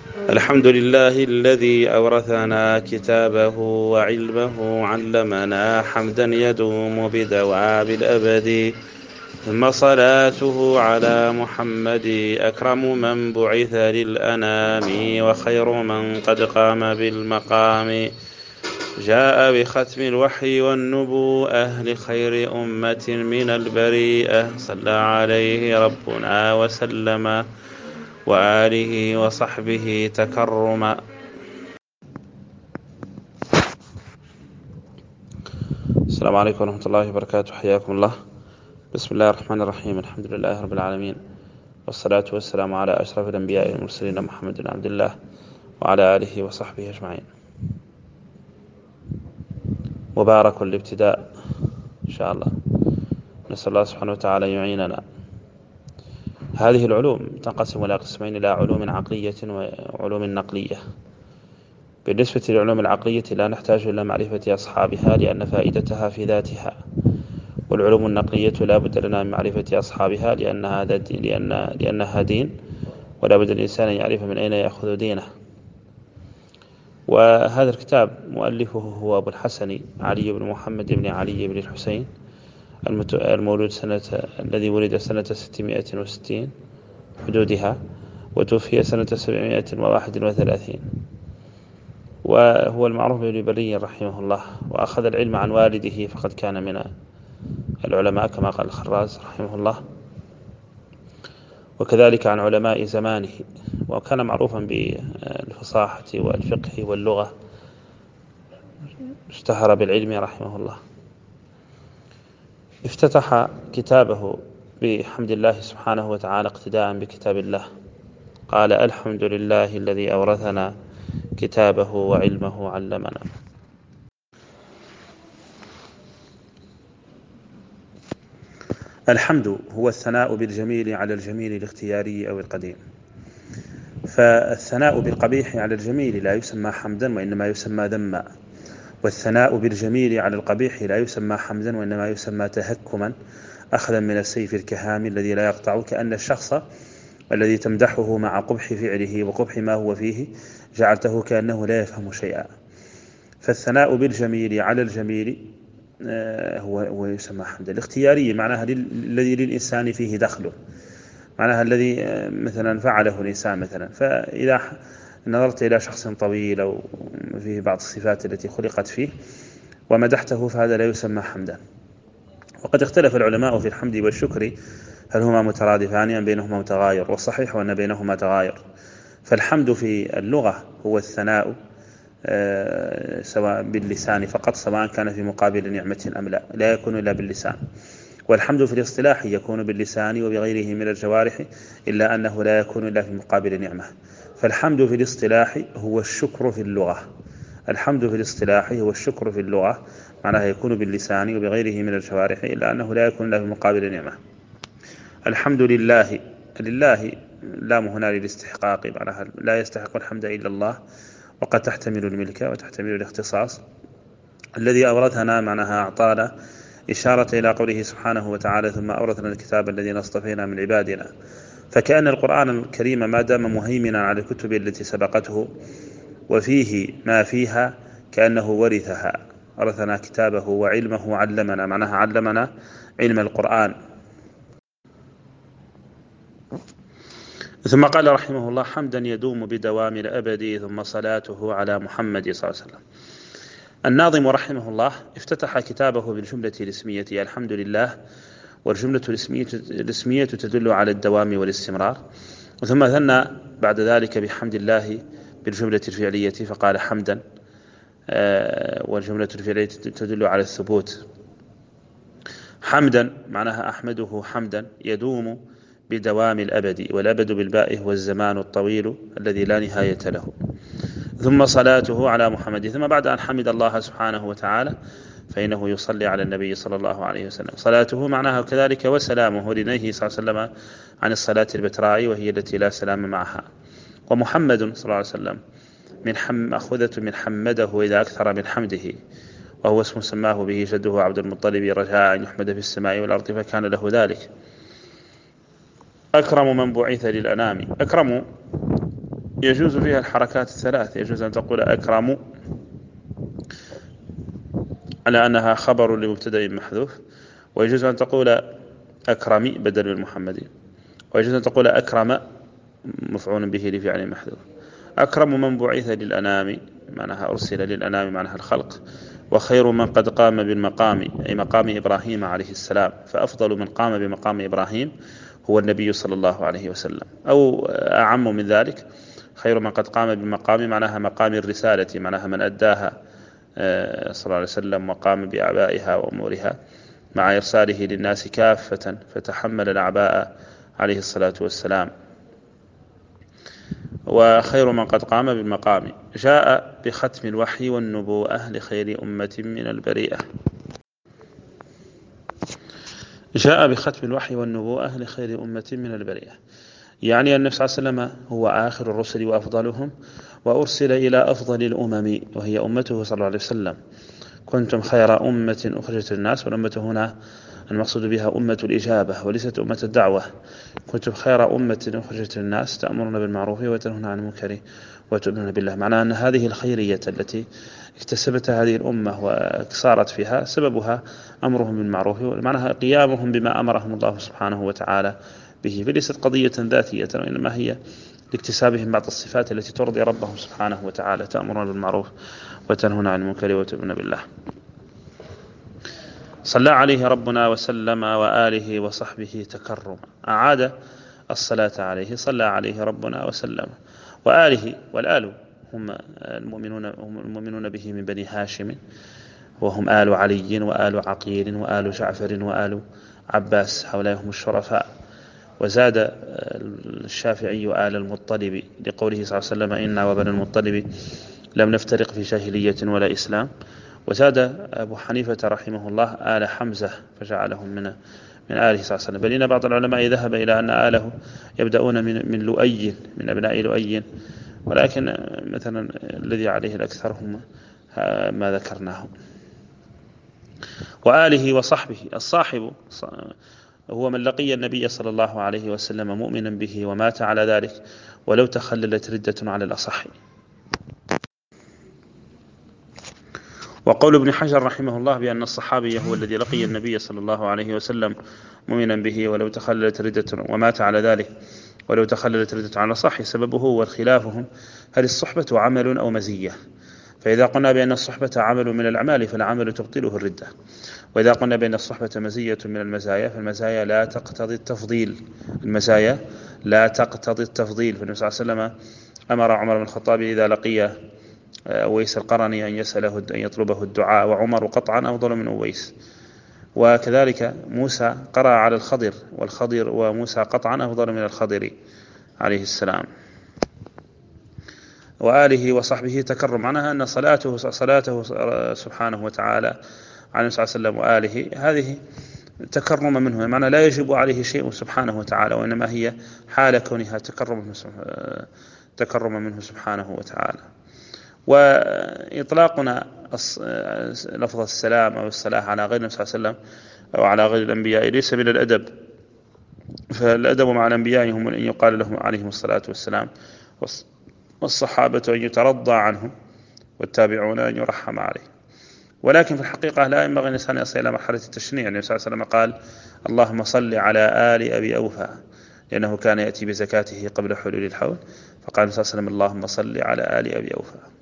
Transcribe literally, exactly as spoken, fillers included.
الحمد لله الذي أورثنا كتابه وعلمه علمنا حمدا يدوم بدوام الأبد، ثم صلاته على محمد أكرم من بعث للأنام وخير من قد قام بالمقام، جاء بختم الوحي والنبوءة لخير أمة من البريئة، صلى عليه ربنا وسلم وآله وصحبه تكرما. السلام عليكم ورحمة الله وبركاته، حياكم الله. بسم الله الرحمن الرحيم، الحمد لله رب العالمين، والصلاة والسلام على أشرف الأنبياء والمرسلين محمد بن عبد الله وعلى آله وصحبه أجمعين. مبارك الابتداء إن شاء الله، نسأل الله سبحانه وتعالى أن يعيننا. هذه العلوم تنقسم إلى قسمين، إلى علوم عقلية وعلوم نقلية. بالنسبة للعلوم العقلية لا نحتاج إلى معرفة أصحابها لأن فائدتها في ذاتها، والعلوم النقلية لا بد لنا من معرفة أصحابها لأنها دين لأن لأنها دين، ولا بد الإنسان أن يعرف من أين يأخذ دينه. وهذا الكتاب مؤلفه هو أبو الحسن علي بن محمد بن علي بن الحسين المولود سنة الذي ولد سنة ستمائة وستين حدودها، وتوفي سنة سبعمائة وواحد وثلاثين، وهو المعروف بن بري رحمه الله. وأخذ العلم عن والده فقد كان من العلماء كما قال الخراز رحمه الله، وكذلك عن علماء زمانه، وكان معروفا بالفصاحة والفقه واللغة، اشتهر بالعلم رحمه الله. افتتح كتابه بحمد الله سبحانه وتعالى اقتداء بكتاب الله، قال: الحمد لله الذي أورثنا كتابه وعلمه علمنا. الحمد هو الثناء بالجميل على الجميل الاختياري أو القديم، فالثناء بالقبيح على الجميل لا يسمى حمدا وإنما يسمى ذما، والثناء بالجميل على القبيح لا يسمى حمدا وإنما يسمى تهكما، أخذا من السيف الكهام الذي لا يقطع، كأن الشخص الذي تمدحه مع قبح فعله وقبح ما هو فيه جعلته كأنه لا يفهم شيئا. فالثناء بالجميل على الجميل هو هو يسمى حمدا. الاختياري معناها الذي للإنسان فيه دخله، معناها الذي مثلا فعله الإنسان مثلا. فإذا نظرت إلى شخص طويل أو فيه بعض الصفات التي خلقت فيه ومدحته فهذا لا يسمى حمدا. وقد اختلف العلماء في الحمد والشكر هل هما مترادفان أم بينهما متغاير، والصحيح أن بينهما تغاير. فالحمد في اللغة هو الثناء سواء باللسان فقط، سواء كان في مقابل نعمة أم لا، لا يكون إلا باللسان. والحمد في الاصطلاح يكون باللسان وبغيره من الجوارح، إلا أنه لا يكون إلا في مقابل نعمة. فالحمد في الاصطلاح هو الشكر في اللغة، الحمد في الاصطلاح هو الشكر في اللغة، معناها يكون باللسان وبغيره من الجوارح، إلا أنه لا يكون إلا في مقابل نعمة. الحمد لله، لله لام هنا للاستحقاق، معناها لا يستحق الحمد إلا الله، وقد تحتمل الملك وتحتمل الاختصاص. الذي أورثنا معناها أعطانا، إشارة إلى قوله سبحانه وتعالى: ثم أورثنا الكتاب الذين اصطفينا من عبادنا. فكأن القرآن الكريم ما دام مهيمنا على الكتب التي سبقته وفيه ما فيها كأنه ورثها، ورثنا كتابه وعلمه علمنا، معناها علمنا علم القرآن. ثم قال رحمه الله: حمدا يدوم بدوام الأبد، ثم صلاته على محمد صلى الله عليه وسلم. الناظم رحمه الله افتتح كتابه بالجملة الاسمية الحمد لله، والجملة الاسمية تدل على الدوام والاستمرار، ثم ثنى بعد ذلك بحمد الله بالجملة الفعلية فقال حمدا، والجملة الفعلية تدل على الثبوت. حمدا معناها أحمده حمدا يدوم بدوام الأبد، والأبد بالباء هو الزمان الطويل الذي لا نهاية له. ثم صلاته على محمد، ثم بعد أن حمد الله سبحانه وتعالى فإنه يصلي على النبي صلى الله عليه وسلم. صلاته معناها كذلك وسلامه لنهيه صلى الله عليه وسلم عن الصلاة البتراء وهي التي لا سلام معها. ومحمد صلى الله عليه وسلم من حم أخذة من حمده إذا أكثر من حمده، وهو اسم سماه به جده عبد المطلب رجاء أن يحمد في السماء والأرض فكان له ذلك. أكرم من بعث للأنام. أكرم يجوز فيها الحركات الثلاث. يجوز أن تقول أكرم على أنها خبر لمبتدأ محذوف، ويجوز أن تقول أكرمي بدل من محمد، ويجوز أن تقول أكرم مفعول به لفعل محذوف. أكرم من بعث للأنام معناها أرسل للأنام معناها الخلق، وخير من قد قام بالمقام أي مقام إبراهيم عليه السلام، فأفضل من قام بمقام إبراهيم هو النبي صلى الله عليه وسلم. أو أعم من ذلك، خير من قد قام بمقام معناها مقام الرسالة معناها من أداها صلى الله عليه وسلم وقام بأعبائها وأمورها مع إرساله للناس كافة فتحمل الأعباء عليه الصلاة والسلام. وخير من قد قام بالمقام جاء بختم الوحي والنبوءة لخير أمة من البريئة. جاء بختم الوحي والنبوءة لخير أمة من البريئة، يعني النبي صلى الله عليه وسلم هو آخر الرسل وأفضلهم، وأرسل إلى أفضل الأمم وهي أمته صلى الله عليه وسلم. كنتم خير أمة أخرجت الناس، والأمة هنا المقصود بها أمة الإجابة وليست أمة الدعوة. كنتم خير أمة أخرجت الناس تأمرون بالمعروف وتنهون عن المنكر وتؤمنون بالله. معناه أن هذه الخيرية التي اكتسبتها هذه الأمة وصارت فيها سببها أمرهم بالمعروف، معناها قيامهم بما أمرهم الله سبحانه وتعالى به، فليست قضية ذاتية، وإنما هي لاكتسابهم بعض الصفات التي ترضي ربهم سبحانه وتعالى، تأمرون بالمعروف وتنهون عن المنكر وتؤمنون بالله. صلى عليه ربنا وسلم وآله وصحبه تكرما. أعاد الصلاة عليه، صلى عليه ربنا وسلم وآله، والآل هم المؤمنون, هم المؤمنون به من بني هاشم، وهم آل علي وآل عقيل وآل جعفر وآل عباس، هؤلاء هم الشرفاء. وزاد الشافعي آل المطلب لقوله صلى الله عليه وسلم إنا وبني المطلب لم نفترق في جاهلية ولا إسلام. وزاد أبو حنيفة رحمه الله آل حمزة فجعلهم من من آله صلى الله عليه وسلم، بل إن بعض العلماء ذهب إلى أن آله يبدأون من من لؤي، من أبناء لؤي، ولكن مثلا الذي عليه الأكثر هم ما ذكرناه. وآله وصحبه. الصاحب هو من لقي النبي صلى الله عليه وسلم مؤمنا به ومات على ذلك ولو تخللت ردة على الأصح. وقول ابن حجر رحمه الله بأن الصحابي هو الذي لقي النبي صلى الله عليه وسلم مؤمنا به ولو تخللت ردة ومات على ذلك ولو تخللت ردة على الأصح، سببه وخلافهم هل الصحبة عمل أو مزية؟ فإذا قلنا بأن الصحبة عمل من الأعمال فالعمل تبطله الردة، وإذا قلنا بأن الصحبة مزية من المزايا فالمزايا لا تقتضي التفضيل. المزايا لا تقتضي التفضيل. فالنبي صلى الله عليه وسلم أمر عمر بن الخطاب إذا لقي أويس القرني أن يسأله أن يطلبه الدعاء، وعمر قطعا أفضل من أويس. وكذلك موسى قرأ على الخضر، والخضر وموسى قطعا أفضل من الخضر عليه السلام. وآله وصحبه تكرم، معناها أن صلاته صلاته سبحانه وتعالى على النبي صلى الله عليه وسلم وآله هذه تكرم منه، معنى لا يجب عليه شيء سبحانه وتعالى، وإنما هي حال كونها تكرم تكرم منه سبحانه وتعالى. وإطلاقنا لفظ السلام أو الصلاة على غير النبي صلى الله عليه وسلم أو على غير الأنبياء ليس من الأدب، فالأدب مع الأنبياء هم أن يقال لهم عليهم الصلاة والسلام، والصحابة أن يترضى عنهم، والتابعون أن يرحم عليه. ولكن في الحقيقة لا ينبغي الإنسان يصل إلى مرحلة التشنيع. النبي صلى الله عليه وسلم قال اللهم صل على آل أبي أوفى، لأنه كان يأتي بزكاته قبل حلول الحول، فقال صلى الله عليه وسلم اللهم صل على آل أبي أوفى.